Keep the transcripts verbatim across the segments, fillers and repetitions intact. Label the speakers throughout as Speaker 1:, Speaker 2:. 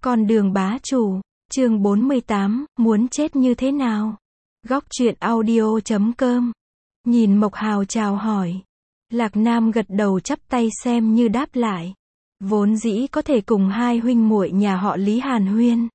Speaker 1: Con đường bá chủ, chương bốn mươi tám, muốn chết như thế nào? Góc truyện audio chấm com. Nhìn Mộc Hào chào hỏi. Lạc Nam gật đầu chắp tay xem như đáp lại. Vốn dĩ có thể cùng hai huynh muội nhà họ Lý hàn huyên.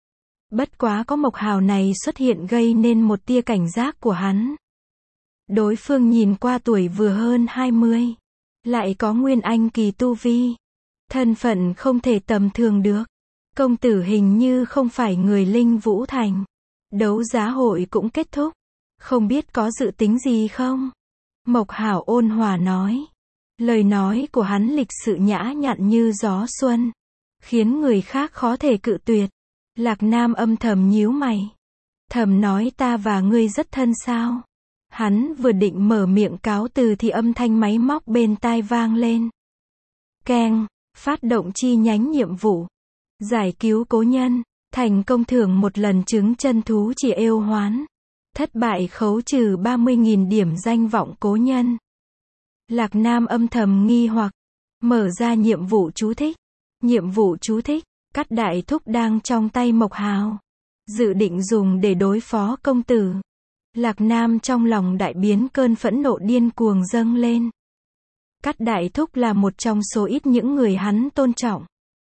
Speaker 1: Bất quá có Mộc Hào này xuất hiện gây nên một tia cảnh giác của hắn. Đối phương nhìn qua tuổi vừa hơn hai mươi. Lại có nguyên anh kỳ tu vi. Thân phận không thể tầm thường được. Công tử hình như không phải người Linh Vũ Thành. Đấu giá hội cũng kết thúc. Không biết có dự tính gì không? Mộc Hào ôn hòa nói. Lời nói của hắn lịch sự nhã nhặn như gió xuân. Khiến người khác khó thể cự tuyệt. Lạc Nam âm thầm nhíu mày. Thầm nói ta và ngươi rất thân sao? Hắn vừa định mở miệng cáo từ thì âm thanh máy móc bên tai vang lên. Keng, phát động chi nhánh nhiệm vụ. Giải cứu cố nhân, thành công thưởng một lần trứng chân thú chỉ êu hoán. Thất bại khấu trừ ba mươi nghìn điểm danh vọng cố nhân. Lạc Nam âm thầm nghi hoặc, mở ra nhiệm vụ chú thích. Nhiệm vụ chú thích, cắt đại thúc đang trong tay Mộc Hào. Dự định dùng để đối phó công tử. Lạc Nam trong lòng đại biến, cơn phẫn nộ điên cuồng dâng lên. Cắt đại thúc là một trong số ít những người hắn tôn trọng.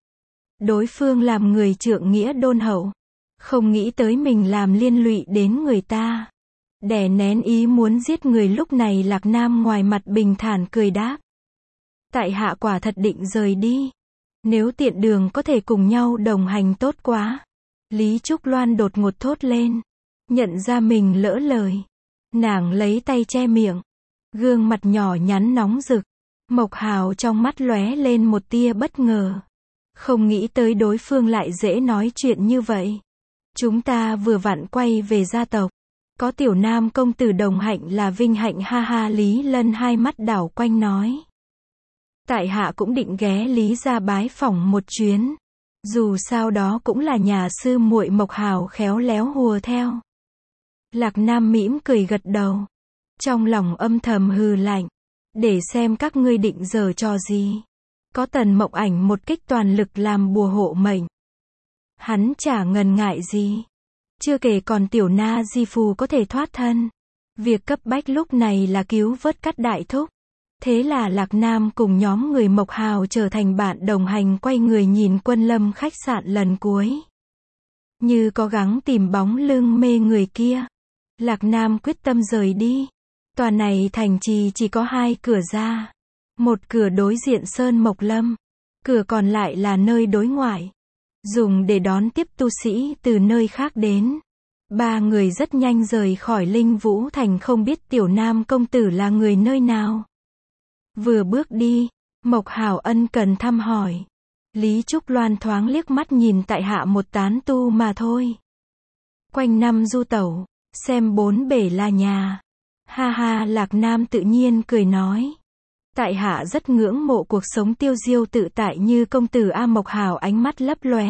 Speaker 1: Đối phương làm người trượng nghĩa đôn hậu. Không nghĩ tới mình làm liên lụy đến người ta. Đè nén ý muốn giết người, lúc này Lạc Nam ngoài mặt bình thản cười đáp. Tại hạ quả thật định rời đi. Nếu tiện đường có thể cùng nhau đồng hành tốt quá. Lý Trúc Loan đột ngột thốt lên. Nhận ra mình lỡ lời. Nàng lấy tay che miệng. Gương mặt nhỏ nhắn nóng rực. Mộc Hào trong mắt lóe lên một tia bất ngờ. Không nghĩ tới đối phương lại dễ nói chuyện như vậy. Chúng ta vừa vặn quay về gia tộc. Có tiểu nam công tử đồng hạnh là vinh hạnh, ha ha. Lý Lân hai mắt đảo quanh nói. Tại hạ cũng định ghé Lý gia bái phỏng một chuyến. Dù sao đó cũng là nhà sư muội. Mộc Hào khéo léo hùa theo. Lạc Nam mỉm cười gật đầu. Trong lòng âm thầm hừ lạnh. Để xem các ngươi định giở trò gì. Có Tần Mộng Ảnh một kích toàn lực làm bùa hộ mệnh. Hắn chả ngần ngại gì. Chưa kể còn tiểu na di phù có thể thoát thân. Việc cấp bách lúc này là cứu vớt Cắt đại thúc. Thế là Lạc Nam cùng nhóm người Mộc Hào trở thành bạn đồng hành, quay người nhìn Quân Lâm khách sạn lần cuối. Như có gắng tìm bóng lưng mê người kia. Lạc Nam quyết tâm rời đi. Tòa này thành trì chỉ có hai cửa ra. Một cửa đối diện Sơn Mộc Lâm. Cửa còn lại là nơi đối ngoại. Dùng để đón tiếp tu sĩ từ nơi khác đến. Ba người rất nhanh rời khỏi Linh Vũ Thành, không biết tiểu nam công tử là người nơi nào. Vừa bước đi, Mộc Hào ân cần thăm hỏi. Lý Trúc Loan thoáng liếc mắt nhìn, tại hạ một tán tu mà thôi. Quanh năm du tẩu, xem bốn bể là nhà. Ha ha. Lạc Nam tự nhiên cười nói. Tại hạ rất ngưỡng mộ cuộc sống tiêu diêu tự tại như công tử a. Mộc Hào ánh mắt lấp lóe.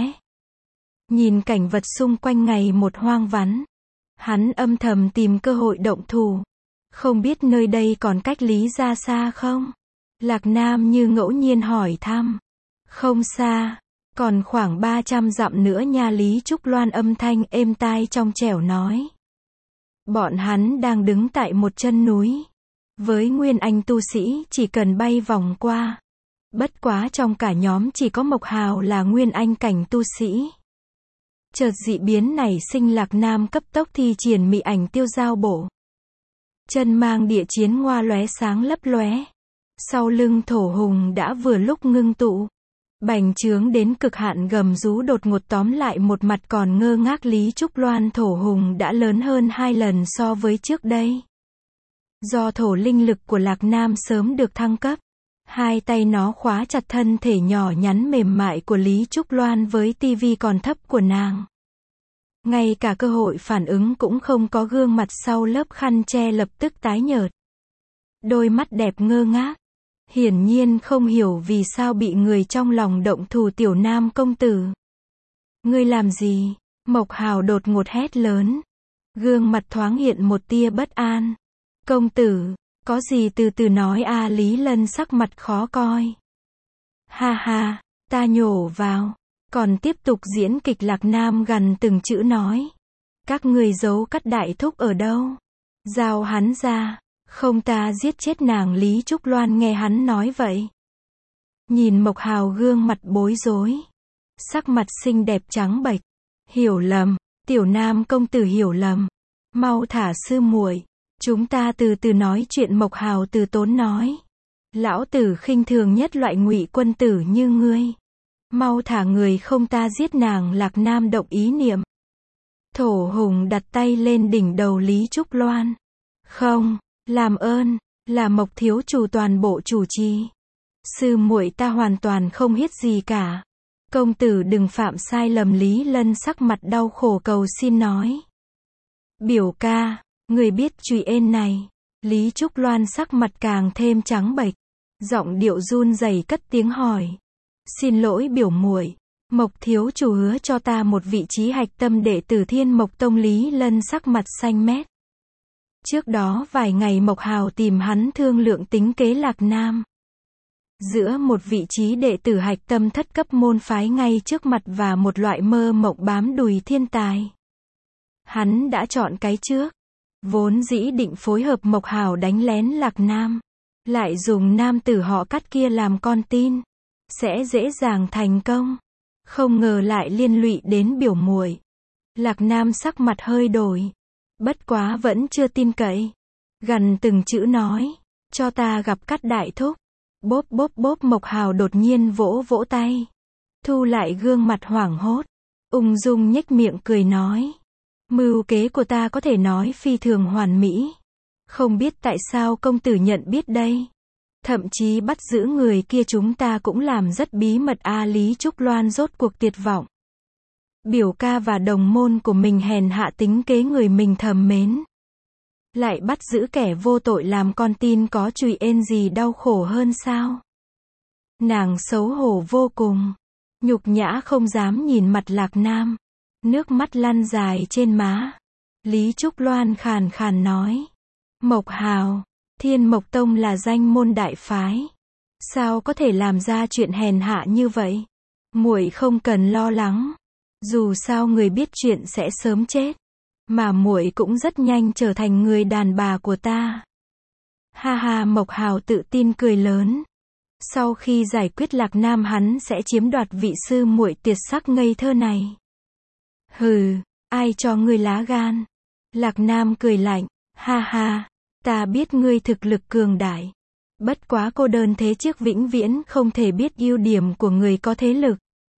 Speaker 1: Nhìn cảnh vật xung quanh ngày một hoang vắng. Hắn âm thầm tìm cơ hội động thủ. Không biết nơi đây còn cách Lý ra xa không? Lạc Nam như ngẫu nhiên hỏi thăm. Không xa. Còn khoảng ba trăm dặm nữa nha. Lý Trúc Loan âm thanh êm tai trong trẻo nói. Bọn hắn đang đứng tại một chân núi. Với nguyên anh tu sĩ chỉ cần bay vòng qua. Bất quá trong cả nhóm chỉ có Mộc Hào là nguyên anh cảnh tu sĩ. Chợt dị biến nảy sinh, Lạc Nam cấp tốc thi triển mị ảnh tiêu giao bộ. Chân mang địa chiến ngoa lóe sáng lấp lóe. Sau lưng thổ hùng đã vừa lúc ngưng tụ. Bành trướng đến cực hạn, gầm rú đột ngột tóm lại một mặt còn ngơ ngác Lý Trúc Loan. Thổ hùng đã lớn hơn hai lần so với trước đây. Do thổ linh lực của Lạc Nam sớm được thăng cấp. Hai tay nó khóa chặt thân thể nhỏ nhắn mềm mại của Lý Trúc Loan với tivi còn thấp của nàng. Ngay cả cơ hội phản ứng cũng không có, gương mặt sau lớp khăn che lập tức tái nhợt. Đôi mắt đẹp ngơ ngác. Hiển nhiên không hiểu vì sao bị người trong lòng động thủ. Tiểu nam công tử. Ngươi làm gì? Mộc Hào đột ngột hét lớn. Gương mặt thoáng hiện một tia bất an. Công tử, có gì từ từ nói a. Lý Lân sắc mặt khó coi. Ha ha, ta nhổ vào. Còn tiếp tục diễn kịch Lạc Nam gần từng chữ nói. Các người giấu Cát đại thúc ở đâu? Giao hắn ra, không ta giết chết nàng. Lý Trúc Loan nghe hắn nói vậy. Nhìn Mộc Hào gương mặt bối rối. Sắc mặt xinh đẹp trắng bệch. Hiểu lầm, tiểu Nam công tử hiểu lầm. Mau thả sư muội, chúng ta từ từ nói chuyện. Mộc Hào từ tốn nói. Lão tử khinh thường nhất loại ngụy quân tử như ngươi. Mau thả người không ta giết nàng. Lạc Nam động ý niệm. Thổ Hùng đặt tay lên đỉnh đầu Lý Trúc Loan. Không, làm ơn, là Mộc thiếu chủ toàn bộ chủ trì. Sư muội ta hoàn toàn không biết gì cả. Công tử đừng phạm sai lầm. Lý Lân sắc mặt đau khổ cầu xin nói. Biểu ca, người biết chùy ên này. Lý Trúc Loan sắc mặt càng thêm trắng bệch, giọng điệu run rẩy cất tiếng hỏi. Xin lỗi biểu muội, Mộc thiếu chủ hứa cho ta một vị trí hạch tâm đệ tử Thiên Mộc Tông. Lý Lân sắc mặt xanh mét. Trước đó vài ngày Mộc Hào tìm hắn thương lượng tính kế Lạc Nam. Giữa một vị trí đệ tử hạch tâm thất cấp môn phái ngay trước mặt và một loại mơ mộng bám đùi thiên tài. Hắn đã chọn cái trước. Vốn dĩ định phối hợp Mộc Hào đánh lén Lạc Nam. Lại dùng nam tử họ Cát kia làm con tin. Sẽ dễ dàng thành công. Không ngờ lại liên lụy đến biểu muội. Lạc Nam sắc mặt hơi đổi. Bất quá vẫn chưa tin cậy. Gần từng chữ nói. Cho ta gặp Cát đại thúc. Bốp bốp bốp. Mộc Hào đột nhiên vỗ vỗ tay. Thu lại gương mặt hoảng hốt. Ung dung nhếch miệng cười nói. Mưu kế của ta có thể nói phi thường hoàn mỹ. Không biết tại sao công tử nhận biết đây. Thậm chí bắt giữ người kia chúng ta cũng làm rất bí mật. A Lý Trúc Loan rốt cuộc tuyệt vọng. Biểu ca và đồng môn của mình hèn hạ tính kế người mình thầm mến. Lại bắt giữ kẻ vô tội làm con tin, có chùy ên gì đau khổ hơn sao? Nàng xấu hổ vô cùng. Nhục nhã không dám nhìn mặt Lạc Nam. Nước mắt lăn dài trên má. Lý Trúc Loan khàn khàn nói. Mộc Hào, Thiên Mộc Tông là danh môn đại phái. Sao có thể làm ra chuyện hèn hạ như vậy? Muội không cần lo lắng. Dù sao người biết chuyện sẽ sớm chết. Mà muội cũng rất nhanh trở thành người đàn bà của ta. Ha ha. Mộc Hào tự tin cười lớn. Sau khi giải quyết Lạc Nam hắn sẽ chiếm đoạt vị sư muội tuyệt sắc ngây thơ này. Hừ, ai cho ngươi lá gan? Lạc Nam cười lạnh. Ha ha, ta biết ngươi thực lực cường đại. Bất quá cô đơn thế chiếc vĩnh viễn không thể biết ưu điểm của người có thế lực.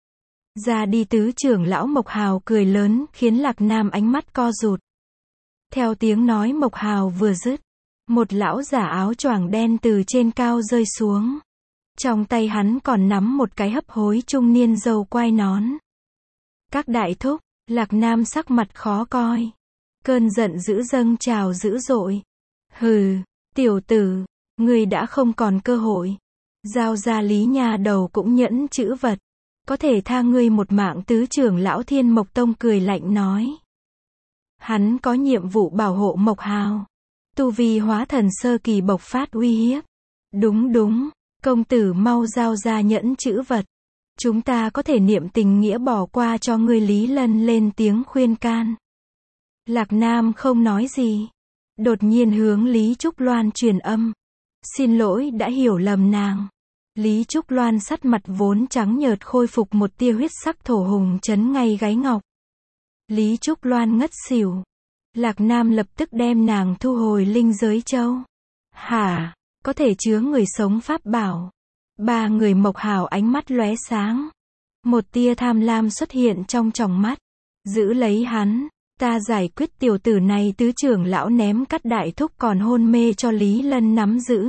Speaker 1: Ra đi. Tứ trưởng lão Mộc Hào cười lớn khiến Lạc Nam ánh mắt co rụt. Theo tiếng nói Mộc Hào vừa dứt, một lão giả áo choàng đen từ trên cao rơi xuống. Trong tay hắn còn nắm một cái hấp hối trung niên râu quai nón. Các đại thúc. Lạc Nam sắc mặt khó coi. Cơn giận dữ dâng trào dữ dội. Hừ, tiểu tử, ngươi đã không còn cơ hội. Giao ra Lý nhà đầu cũng nhẫn chữ vật. Có thể tha ngươi một mạng. Tứ trưởng lão Thiên Mộc Tông cười lạnh nói. Hắn có nhiệm vụ bảo hộ Mộc Hào. Tu vi hóa thần sơ kỳ bộc phát uy hiếp. Đúng đúng, công tử mau giao ra nhẫn chữ vật. Chúng ta có thể niệm tình nghĩa bỏ qua cho ngươi. Lý Lân lên tiếng khuyên can. Lạc Nam không nói gì. Đột nhiên hướng Lý Trúc Loan truyền âm. Xin lỗi đã hiểu lầm nàng. Lý Trúc Loan sắt mặt vốn trắng nhợt khôi phục một tia huyết sắc. Thổ Hùng chấn ngay gáy ngọc. Lý Trúc Loan ngất xỉu. Lạc Nam lập tức đem nàng thu hồi linh giới châu. Hả, có thể chứa người sống pháp bảo. Ba người Mộc Hào ánh mắt lóe sáng. Một tia tham lam xuất hiện trong tròng mắt. Giữ lấy hắn, ta giải quyết tiểu tử này. Tứ trưởng lão ném Cát đại thúc còn hôn mê cho Lý Lân nắm giữ.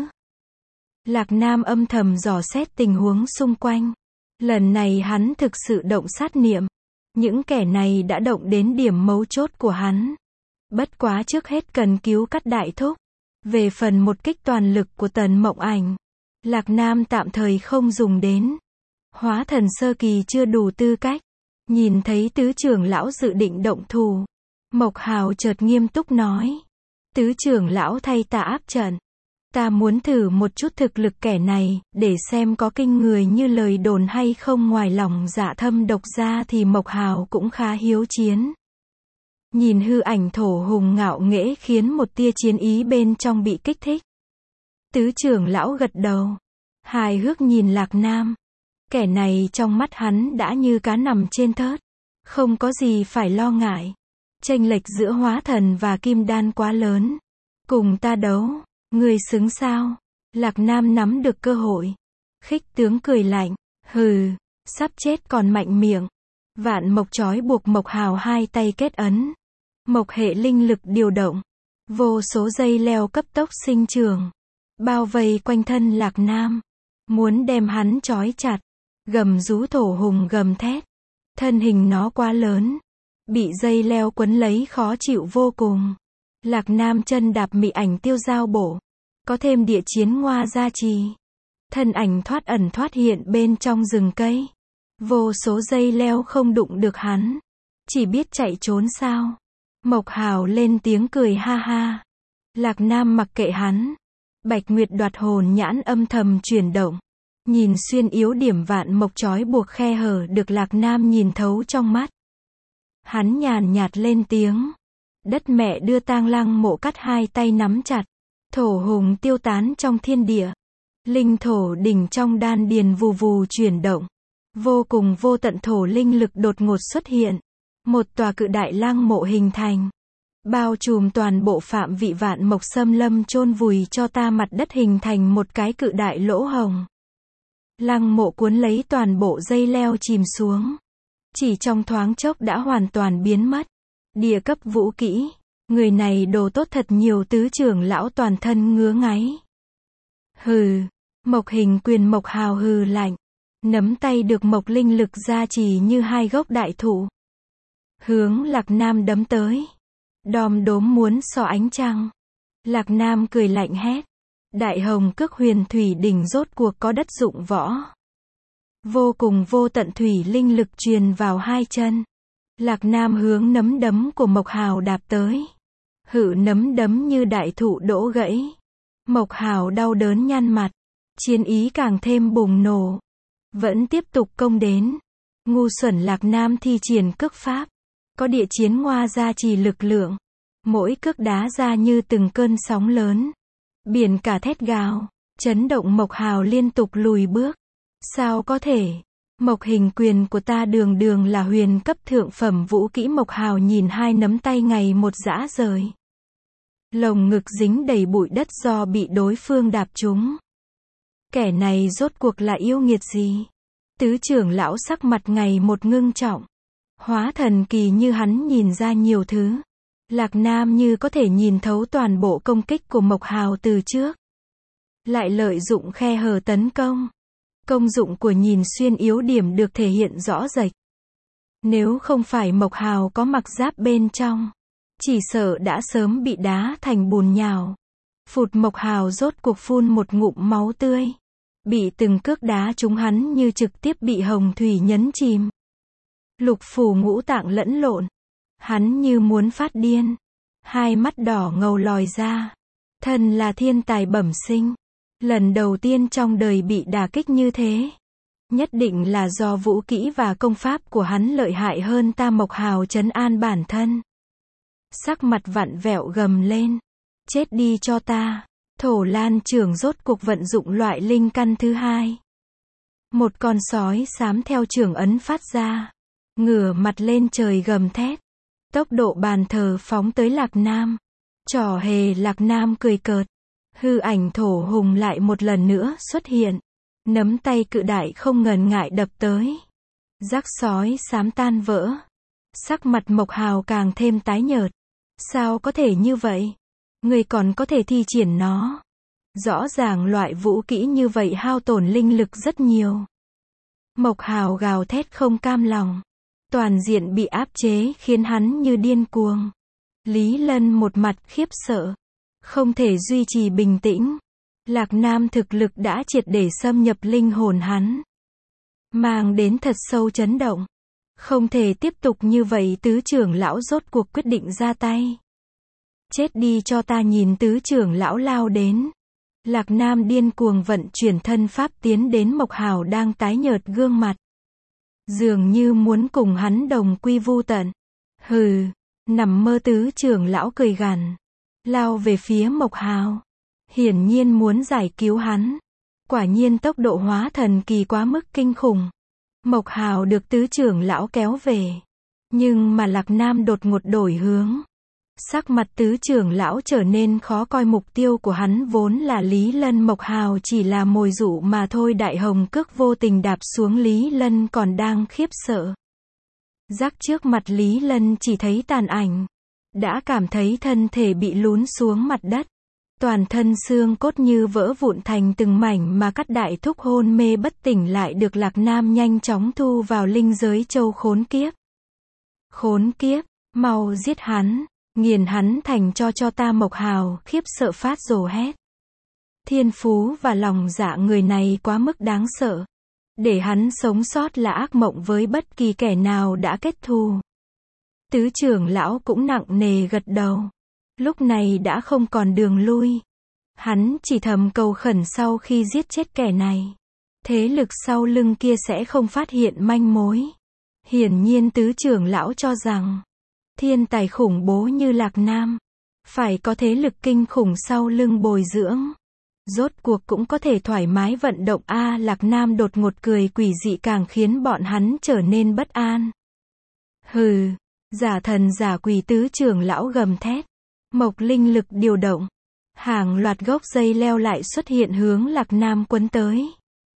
Speaker 1: Lạc Nam âm thầm dò xét tình huống xung quanh. Lần này hắn thực sự động sát niệm. Những kẻ này đã động đến điểm mấu chốt của hắn. Bất quá trước hết cần cứu Cát đại thúc. Về phần một kích toàn lực của Tần Mộng Ảnh, Lạc Nam tạm thời không dùng đến. Hóa thần sơ kỳ chưa đủ tư cách. Nhìn thấy tứ trưởng lão dự định động thủ, Mộc Hào chợt nghiêm túc nói. Tứ trưởng lão thay ta áp trận. Ta muốn thử một chút thực lực kẻ này, để xem có kinh người như lời đồn hay không. Ngoài lòng dạ thâm độc ra thì Mộc Hào cũng khá hiếu chiến. Nhìn hư ảnh thổ hùng ngạo nghễ khiến một tia chiến ý bên trong bị kích thích. Tứ trưởng lão gật đầu. Hài hước nhìn Lạc Nam. Kẻ này trong mắt hắn đã như cá nằm trên thớt. Không có gì phải lo ngại. Chênh lệch giữa hóa thần và kim đan quá lớn. Cùng ta đấu, người xứng sao? Lạc Nam nắm được cơ hội. Khích tướng cười lạnh. Hừ, sắp chết còn mạnh miệng. Vạn mộc trói buộc Mộc Hào hai tay kết ấn. Mộc hệ linh lực điều động. Vô số dây leo cấp tốc sinh trưởng. Bao vây quanh thân Lạc Nam. Muốn đem hắn trói chặt. Gầm rú thổ hùng gầm thét. Thân hình nó quá lớn. Bị dây leo quấn lấy khó chịu vô cùng. Lạc Nam chân đạp mị ảnh tiêu giao bổ. Có thêm địa chiến ngoa gia trì. Thân ảnh thoát ẩn thoát hiện bên trong rừng cây. Vô số dây leo không đụng được hắn. Chỉ biết chạy trốn sao. Mộc Hào lên tiếng cười ha ha. Lạc Nam mặc kệ hắn. Bạch Nguyệt đoạt hồn nhãn âm thầm chuyển động. Nhìn xuyên yếu điểm vạn mộc trói buộc khe hở được Lạc Nam nhìn thấu trong mắt. Hắn nhàn nhạt lên tiếng. Đất mẹ đưa tang lăng mộ cắt hai tay nắm chặt. Thổ hùng tiêu tán trong thiên địa. Linh thổ đỉnh trong đan điền vù vù chuyển động. Vô cùng vô tận thổ linh lực đột ngột xuất hiện. Một tòa cự đại lăng mộ hình thành. Bao trùm toàn bộ phạm vị vạn mộc xâm lâm chôn vùi cho ta mặt đất hình thành một cái cự đại lỗ hồng. Lăng mộ cuốn lấy toàn bộ dây leo chìm xuống. Chỉ trong thoáng chốc đã hoàn toàn biến mất. Địa cấp vũ kỹ. Người này đồ tốt thật nhiều. Tứ trưởng lão toàn thân ngứa ngáy. Hừ. Mộc hình quyền Mộc Hào hừ lạnh. Nắm tay được mộc linh lực gia trì như hai gốc đại thụ. Hướng Lạc Nam đấm tới. Đom đóm muốn so ánh trăng. Lạc Nam cười lạnh hét. Đại hồng cước huyền thủy đỉnh rốt cuộc có đất dụng võ. Vô cùng vô tận thủy linh lực truyền vào hai chân. Lạc Nam hướng nắm đấm của Mộc Hào đạp tới. Hự nắm đấm như đại thụ đổ gãy. Mộc Hào đau đớn nhăn mặt. Chiến ý càng thêm bùng nổ. Vẫn tiếp tục công đến. Ngu xuẩn Lạc Nam thi triển cước pháp. Có địa chiến ngoa gia trì lực lượng. Mỗi cước đá ra như từng cơn sóng lớn. Biển cả thét gào. Chấn động Mộc Hào liên tục lùi bước. Sao có thể? Mộc hình quyền của ta đường đường là huyền cấp thượng phẩm vũ kỹ. Mộc Hào nhìn hai nắm tay ngày một rã rời. Lồng ngực dính đầy bụi đất do bị đối phương đạp trúng. Kẻ này rốt cuộc là yêu nghiệt gì? Tứ trưởng lão sắc mặt ngày một ngưng trọng. Hóa thần kỳ như hắn nhìn ra nhiều thứ. Lạc Nam như có thể nhìn thấu toàn bộ công kích của Mộc Hào từ trước. Lại lợi dụng khe hở tấn công. Công dụng của nhìn xuyên yếu điểm được thể hiện rõ rệt. Nếu không phải Mộc Hào có mặc giáp bên trong, chỉ sợ đã sớm bị đá thành bùn nhào. Phụt Mộc Hào rốt cuộc phun một ngụm máu tươi. Bị từng cước đá trúng hắn như trực tiếp bị hồng thủy nhấn chìm. Lục phủ ngũ tạng lẫn lộn. Hắn như muốn phát điên. Hai mắt đỏ ngầu lòi ra. Thần là thiên tài bẩm sinh. Lần đầu tiên trong đời bị đả kích như thế. Nhất định là do vũ kỹ và công pháp của hắn lợi hại hơn ta. Mộc Hào trấn an bản thân. Sắc mặt vặn vẹo gầm lên. Chết đi cho ta. Thổ Lan trưởng rốt cuộc vận dụng loại linh căn thứ hai. Một con sói xám theo trưởng ấn phát ra. Ngửa mặt lên trời gầm thét. Tốc độ bàn thờ phóng tới Lạc Nam. Trò hề Lạc Nam cười cợt. Hư ảnh thổ hùng lại một lần nữa xuất hiện. Nắm tay cự đại không ngần ngại đập tới. Rắc sói xám tan vỡ. Sắc mặt Mộc Hào càng thêm tái nhợt. Sao có thể như vậy? Người còn có thể thi triển nó. Rõ ràng loại vũ kỹ như vậy hao tổn linh lực rất nhiều. Mộc Hào gào thét không cam lòng. Toàn diện bị áp chế khiến hắn như điên cuồng. Lý Lân một mặt khiếp sợ. Không thể duy trì bình tĩnh. Lạc Nam thực lực đã triệt để xâm nhập linh hồn hắn. Mang đến thật sâu chấn động. Không thể tiếp tục như vậy. Tứ trưởng lão rốt cuộc quyết định ra tay. Chết đi cho ta. Nhìn tứ trưởng lão lao đến. Lạc Nam điên cuồng vận chuyển thân pháp tiến đến Mộc Hào đang tái nhợt gương mặt. Dường như muốn cùng hắn đồng quy vu tận. Hừ, nằm mơ, tứ trưởng lão cười gằn, lao về phía Mộc Hào. Hiển nhiên muốn giải cứu hắn. Quả nhiên tốc độ hóa thần kỳ quá mức kinh khủng. Mộc Hào được tứ trưởng lão kéo về. Nhưng mà Lạc Nam đột ngột đổi hướng. Sắc mặt tứ trưởng lão trở nên khó coi, mục tiêu của hắn vốn là Lý Lân, Mộc Hào chỉ là mồi dụ mà thôi. Đại hồng cước vô tình đạp xuống, Lý Lân còn đang khiếp sợ. Rắc trước mặt Lý Lân chỉ thấy tàn ảnh. Đã cảm thấy thân thể bị lún xuống mặt đất. Toàn thân xương cốt như vỡ vụn thành từng mảnh mà cắt. Đại thúc hôn mê bất tỉnh lại được Lạc Nam nhanh chóng thu vào linh giới châu. Khốn kiếp! Khốn kiếp! Mau giết hắn! Nghiền hắn thành cho cho ta! Mộc Hào khiếp sợ phát rồ hét. Thiên phú và lòng dạ người này quá mức đáng sợ. Để hắn sống sót là ác mộng với bất kỳ kẻ nào đã kết thù. Tứ trưởng lão cũng nặng nề gật đầu. Lúc này đã không còn đường lui. Hắn chỉ thầm cầu khẩn sau khi giết chết kẻ này, thế lực sau lưng kia sẽ không phát hiện manh mối. Hiển nhiên tứ trưởng lão cho rằng, thiên tài khủng bố như Lạc Nam, phải có thế lực kinh khủng sau lưng bồi dưỡng. Rốt cuộc cũng có thể thoải mái vận động a. Lạc Nam đột ngột cười quỷ dị càng khiến bọn hắn trở nên bất an. Hừ, giả thần giả quỷ! Tứ trưởng lão gầm thét. Mộc linh lực điều động. Hàng loạt gốc dây leo lại xuất hiện hướng Lạc Nam quấn tới.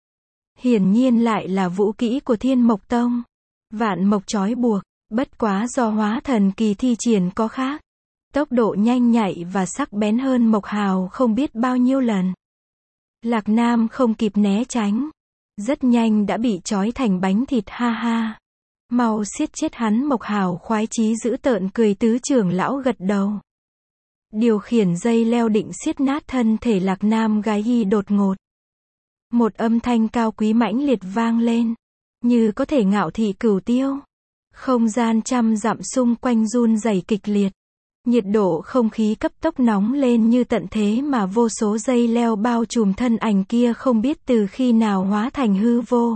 Speaker 1: Hiển nhiên lại là vũ kỹ của Thiên Mộc Tông. Vạn mộc trói buộc. Bất quá do hóa thần kỳ thi triển có khác. Tốc độ nhanh nhạy và sắc bén hơn Mộc Hào không biết bao nhiêu lần. Lạc Nam không kịp né tránh. Rất nhanh đã bị trói thành bánh thịt, ha ha. Mau siết chết hắn! Mộc Hào khoái chí dữ tợn cười. Tứ trưởng lão gật đầu. Điều khiển dây leo định siết nát thân thể Lạc Nam. Gái y đột ngột. Một âm thanh cao quý mãnh liệt vang lên. Như có thể ngạo thị cửu tiêu. Không gian trăm dặm xung quanh run rẩy kịch liệt. Nhiệt độ không khí cấp tốc nóng lên như tận thế mà vô số dây leo bao trùm thân ảnh kia không biết từ khi nào hóa thành hư vô.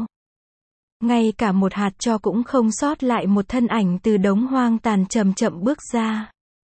Speaker 1: Ngay cả một hạt tro cũng không sót lại, một thân ảnh từ đống hoang tàn chậm chậm bước ra.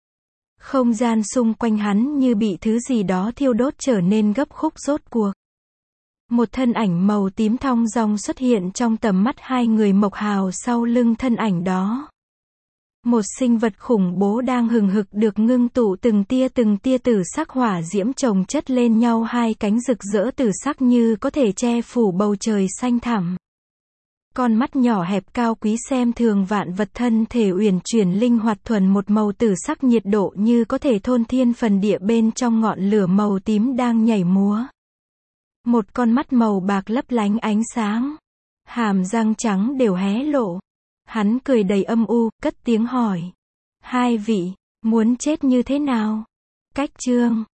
Speaker 1: Không gian xung quanh hắn như bị thứ gì đó thiêu đốt trở nên gấp khúc. Rốt cuộc, một thân ảnh màu tím thong dong xuất hiện trong tầm mắt hai người. Mộc Hào sau lưng thân ảnh đó, một sinh vật khủng bố đang hừng hực được ngưng tụ từng tia từng tia tử sắc hỏa diễm chồng chất lên nhau. Hai cánh rực rỡ tử sắc như có thể che phủ bầu trời xanh thẳm. Con mắt nhỏ hẹp cao quý xem thường vạn vật, thân thể uyển chuyển linh hoạt thuần một màu tử sắc, nhiệt độ như có thể thôn thiên phần địa. Bên trong ngọn lửa màu tím đang nhảy múa. Một con mắt màu bạc lấp lánh ánh sáng. Hàm răng trắng đều hé lộ. Hắn cười đầy âm u, cất tiếng hỏi. Hai vị, muốn chết như thế nào? Cách chương